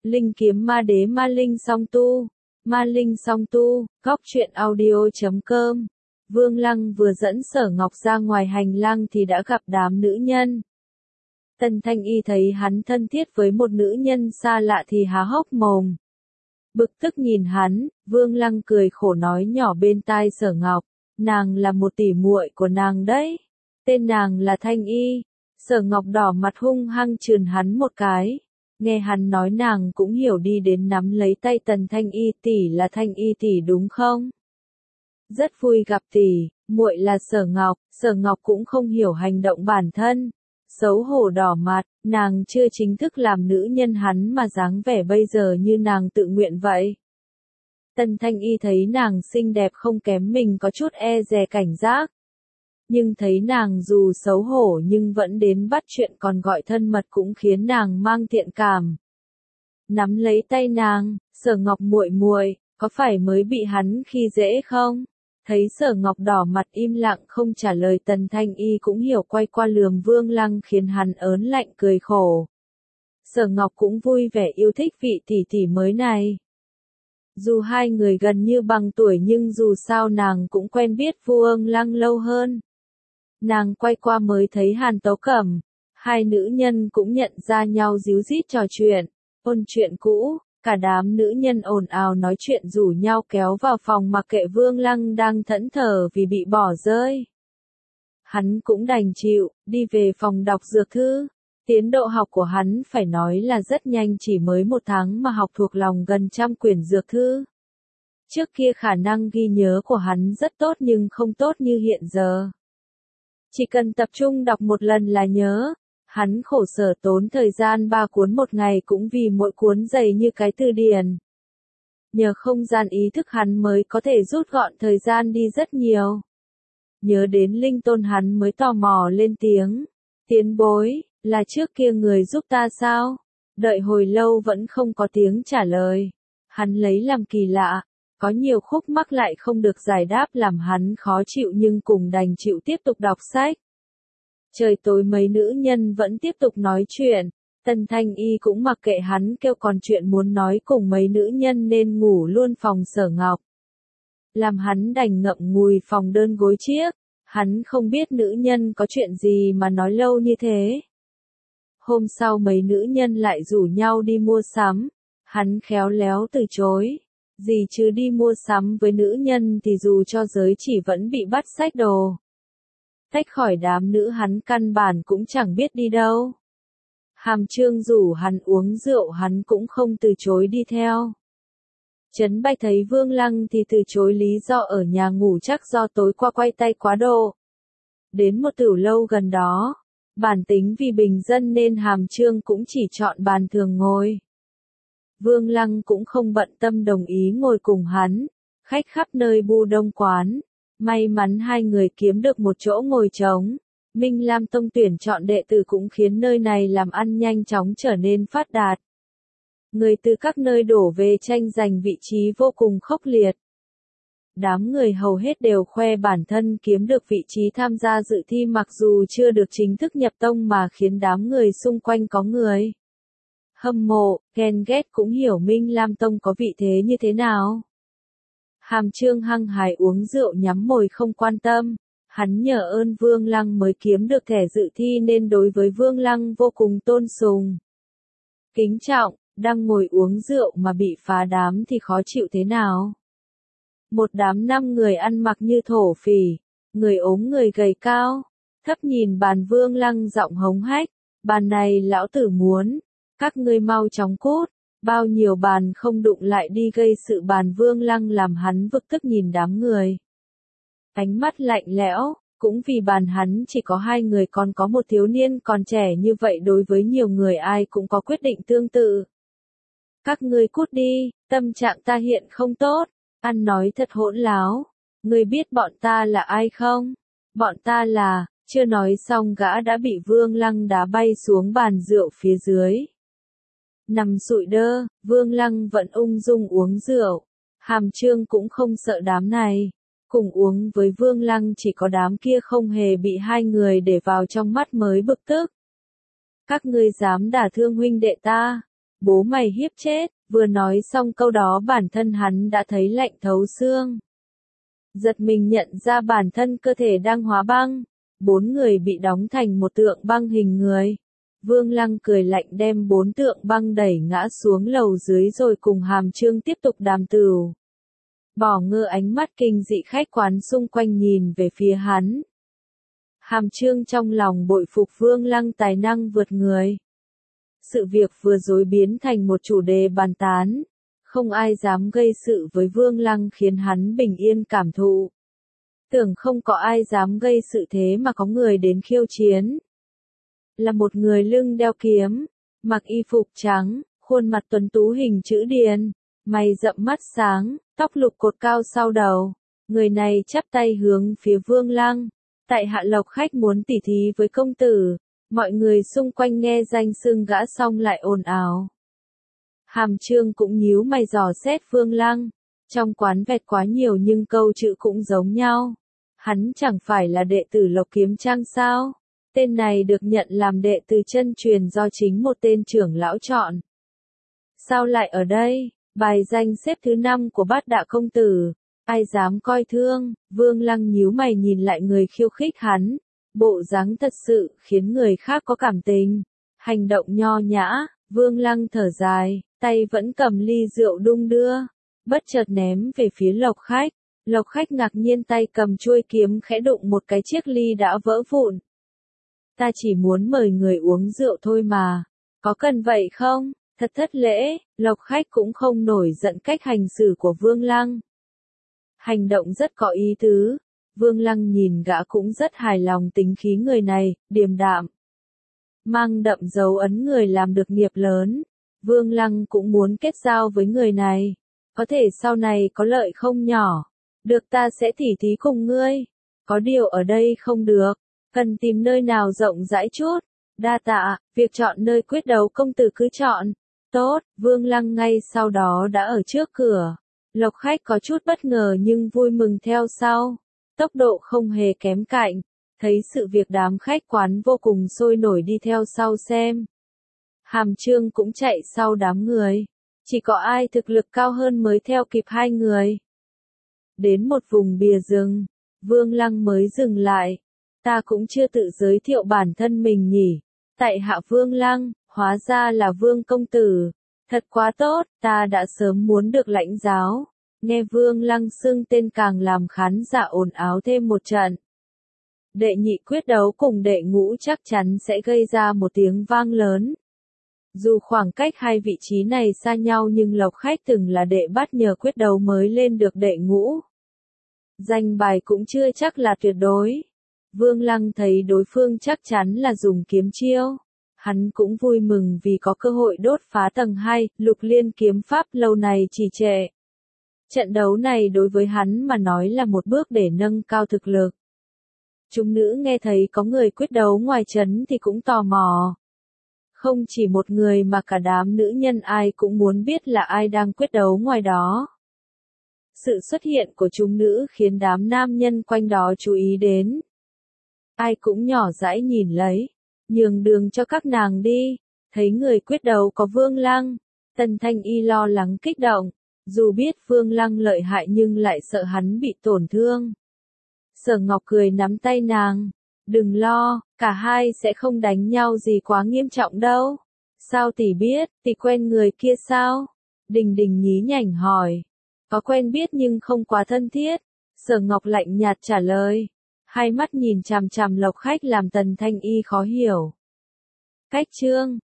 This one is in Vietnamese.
Linh kiếm ma đế ma linh song tu. Ma linh song tu, góc truyện audio.com. Vương Lăng vừa dẫn Sở Ngọc ra ngoài hành lang thì đã gặp đám nữ nhân. Tần Thanh Y thấy hắn thân thiết với một nữ nhân xa lạ thì há hốc mồm. Bực tức nhìn hắn, Vương Lăng cười khổ nói nhỏ bên tai Sở Ngọc, nàng là một tỷ muội của nàng đấy. Tên nàng là Thanh Y. Sở Ngọc đỏ mặt hung hăng chườn hắn một cái. Nghe hắn nói nàng cũng hiểu đi đến nắm lấy tay Tần Thanh Y, tỷ là Thanh Y tỷ đúng không? Rất vui gặp tỷ, muội là Sở Ngọc cũng không hiểu hành động bản thân. Xấu hổ đỏ mặt, nàng chưa chính thức làm nữ nhân hắn mà dáng vẻ bây giờ như nàng tự nguyện vậy. Tần Thanh Y thấy nàng xinh đẹp không kém mình có chút e dè cảnh giác. Nhưng thấy nàng dù xấu hổ nhưng vẫn đến bắt chuyện còn gọi thân mật cũng khiến nàng mang thiện cảm. Nắm lấy tay nàng, Sở Ngọc muội muội, có phải mới bị hắn khi dễ không? Thấy Sở Ngọc đỏ mặt im lặng không trả lời, Tần Thanh Y cũng hiểu, quay qua lườm Vương Lăng khiến hắn ớn lạnh cười khổ. Sở Ngọc cũng vui vẻ yêu thích vị tỷ tỷ mới này. Dù hai người gần như bằng tuổi nhưng dù sao nàng cũng quen biết Vương Lăng lâu hơn. Nàng quay qua mới thấy Hàn Tấu Cẩm, hai nữ nhân cũng nhận ra nhau díu dít trò chuyện, ôn chuyện cũ, cả đám nữ nhân ồn ào nói chuyện rủ nhau kéo vào phòng mặc kệ Vương Lăng đang thẫn thờ vì bị bỏ rơi. Hắn cũng đành chịu, đi về phòng đọc dược thư. Tiến độ học của hắn phải nói là rất nhanh, chỉ mới 1 tháng mà học thuộc lòng gần 100 quyển dược thư. Trước kia khả năng ghi nhớ của hắn rất tốt nhưng không tốt như hiện giờ. Chỉ cần tập trung đọc một lần là nhớ. Hắn khổ sở tốn thời gian 3 cuốn một ngày cũng vì mỗi cuốn dày như cái từ điển. Nhờ không gian ý thức hắn mới có thể rút gọn thời gian đi rất nhiều. Nhớ đến Linh Tôn hắn mới tò mò lên tiếng. Tiền bối, là trước kia người giúp ta sao? Đợi hồi lâu vẫn không có tiếng trả lời. Hắn lấy làm kỳ lạ. Có nhiều khúc mắc lại không được giải đáp làm hắn khó chịu nhưng cùng đành chịu tiếp tục đọc sách. Trời tối mấy nữ nhân vẫn tiếp tục nói chuyện, Tần Thanh Y cũng mặc kệ hắn kêu, còn chuyện muốn nói cùng mấy nữ nhân nên ngủ luôn phòng Sở Ngọc. Làm hắn đành ngậm ngùi phòng đơn gối chiếc, hắn không biết nữ nhân có chuyện gì mà nói lâu như thế. Hôm sau mấy nữ nhân lại rủ nhau đi mua sắm, hắn khéo léo từ chối. Gì chứ đi mua sắm với nữ nhân thì dù cho giới chỉ vẫn bị bắt xách đồ. Tách khỏi đám nữ hắn căn bản cũng chẳng biết đi đâu. Hàm Trương rủ hắn uống rượu hắn cũng không từ chối đi theo. Trấn Bạch thấy Vương Lăng thì từ chối lý do ở nhà ngủ, chắc do tối qua quay tay quá độ. Đến một tửu lâu gần đó, bản tính vì bình dân nên Hàm Trương cũng chỉ chọn bàn thường ngồi. Vương Lăng cũng không bận tâm đồng ý ngồi cùng hắn, khách khắp nơi bu đông quán. May mắn hai người kiếm được một chỗ ngồi trống. Minh Lam Tông tuyển chọn đệ tử cũng khiến nơi này làm ăn nhanh chóng trở nên phát đạt. Người từ các nơi đổ về tranh giành vị trí vô cùng khốc liệt. Đám người hầu hết đều khoe bản thân kiếm được vị trí tham gia dự thi mặc dù chưa được chính thức nhập tông mà khiến đám người xung quanh có người hâm mộ, ghen ghét cũng hiểu Minh Lam Tông có vị thế như thế nào. Hàm Trương hăng hái uống rượu nhắm mồi không quan tâm. Hắn nhờ ơn Vương Lăng mới kiếm được thẻ dự thi nên đối với Vương Lăng vô cùng tôn sùng. Kính trọng, đang ngồi uống rượu mà bị phá đám thì khó chịu thế nào. Một đám 5 người ăn mặc như thổ phỉ, người ốm người gầy cao, thấp nhìn bàn Vương Lăng giọng hống hách, bàn này lão tử muốn, các ngươi mau chóng cút. Bao nhiêu bàn không đụng lại đi gây sự, bàn Vương Lăng làm hắn bực tức nhìn đám người. Ánh mắt lạnh lẽo, cũng vì bàn hắn chỉ có 2 người còn có một thiếu niên còn trẻ như vậy, đối với nhiều người ai cũng có quyết định tương tự. Các ngươi cút đi, tâm trạng ta hiện không tốt, ăn nói thật hỗn láo. Ngươi biết bọn ta là ai không? Bọn ta là, chưa nói xong gã đã bị Vương Lăng đá bay xuống bàn rượu phía dưới. Nằm sụi đơ, Vương Lăng vẫn ung dung uống rượu. Hàm Trương cũng không sợ đám này. Cùng uống với Vương Lăng chỉ có đám kia không hề bị 2 người để vào trong mắt mới bực tức. Các ngươi dám đả thương huynh đệ ta, bố mày hiếp chết, vừa nói xong câu đó bản thân hắn đã thấy lạnh thấu xương. Giật mình nhận ra bản thân cơ thể đang hóa băng, 4 người bị đóng thành một tượng băng hình người. Vương Lăng cười lạnh đem 4 tượng băng đẩy ngã xuống lầu dưới rồi cùng Hàm Chương tiếp tục đàm tửu. Bỏ ngơ ánh mắt kinh dị khách quán xung quanh nhìn về phía hắn. Hàm Chương trong lòng bội phục Vương Lăng tài năng vượt người. Sự việc vừa rồi biến thành một chủ đề bàn tán. Không ai dám gây sự với Vương Lăng khiến hắn bình yên cảm thụ. Tưởng không có ai dám gây sự thế mà có người đến khiêu chiến. Là một người lưng đeo kiếm, mặc y phục trắng, khuôn mặt tuấn tú hình chữ điền, mày rậm mắt sáng, tóc lục cột cao sau đầu. Người này chắp tay hướng phía Vương Lăng. Tại hạ Lộc khách muốn tỉ thí với công tử. Mọi người xung quanh nghe danh xưng gã xong lại ồn ào. Hàm Chương cũng nhíu mày dò xét Vương Lăng. Trong quán vẹt quá nhiều nhưng câu chữ cũng giống nhau. Hắn chẳng phải là đệ tử Lộc Kiếm Trang sao? Tên này được nhận làm đệ tử chân truyền do chính một tên trưởng lão chọn. Sao lại ở đây? Bài danh xếp thứ 5 của Bát Đạ công tử. Ai dám coi thương? Vương Lăng nhíu mày nhìn lại người khiêu khích hắn. Bộ dáng thật sự khiến người khác có cảm tình. Hành động nho nhã, Vương Lăng thở dài, tay vẫn cầm ly rượu đung đưa. Bất chợt ném về phía Lộc khách. Lộc khách ngạc nhiên tay cầm chuôi kiếm khẽ đụng một cái chiếc ly đã vỡ vụn. Ta chỉ muốn mời người uống rượu thôi mà. Có cần vậy không? Thật thất lễ, Lộc khách cũng không nổi giận cách hành xử của Vương Lăng. Hành động rất có ý tứ. Vương Lăng nhìn gã cũng rất hài lòng tính khí người này, điềm đạm. Mang đậm dấu ấn người làm được nghiệp lớn. Vương Lăng cũng muốn kết giao với người này. Có thể sau này có lợi không nhỏ. Được ta sẽ tỉ thí cùng ngươi. Có điều ở đây không được. Cần tìm nơi nào rộng rãi chút. Đa tạ, việc chọn nơi quyết đấu công tử cứ chọn. Tốt, Vương Lăng ngay sau đó đã ở trước cửa. Lộc khách có chút bất ngờ nhưng vui mừng theo sau. Tốc độ không hề kém cạnh. Thấy sự việc đám khách quán vô cùng sôi nổi đi theo sau xem. Hàm Chương cũng chạy sau đám người. Chỉ có ai thực lực cao hơn mới theo kịp hai người. Đến một vùng bìa rừng, Vương Lăng mới dừng lại. Ta cũng chưa tự giới thiệu bản thân mình nhỉ. Tại hạ Vương Lăng, hóa ra là Vương công tử. Thật quá tốt, ta đã sớm muốn được lãnh giáo. Nghe Vương Lăng xưng tên càng làm khán giả ồn ào thêm một trận. Đệ nhị quyết đấu cùng đệ ngũ chắc chắn sẽ gây ra một tiếng vang lớn. Dù khoảng cách hai vị trí này xa nhau nhưng Lộc khách từng là đệ bắt nhờ quyết đấu mới lên được đệ ngũ. Danh bài cũng chưa chắc là tuyệt đối. Vương Lăng thấy đối phương chắc chắn là dùng kiếm chiêu. Hắn cũng vui mừng vì có cơ hội đốt phá tầng 2, Lục Liên kiếm pháp lâu này trì trệ. Trận đấu này đối với hắn mà nói là một bước để nâng cao thực lực. Chúng nữ nghe thấy có người quyết đấu ngoài trấn thì cũng tò mò. Không chỉ một người mà cả đám nữ nhân ai cũng muốn biết là ai đang quyết đấu ngoài đó. Sự xuất hiện của chúng nữ khiến đám nam nhân quanh đó chú ý đến. Ai cũng nhỏ dãi nhìn lấy, nhường đường cho các nàng đi. Thấy người quyết đấu có Vương Lăng, Tần Thanh Y lo lắng kích động. Dù biết Vương Lăng lợi hại nhưng lại sợ hắn bị tổn thương. Sở Ngọc cười nắm tay nàng. Đừng lo, cả hai sẽ không đánh nhau gì quá nghiêm trọng đâu. Sao tỷ biết, tỷ quen người kia sao? Đình Đình nhí nhảnh hỏi. Có quen biết nhưng không quá thân thiết. Sở Ngọc lạnh nhạt trả lời. Hai mắt nhìn chằm chằm Lộc khách làm Tần Thanh Y khó hiểu. Cách chương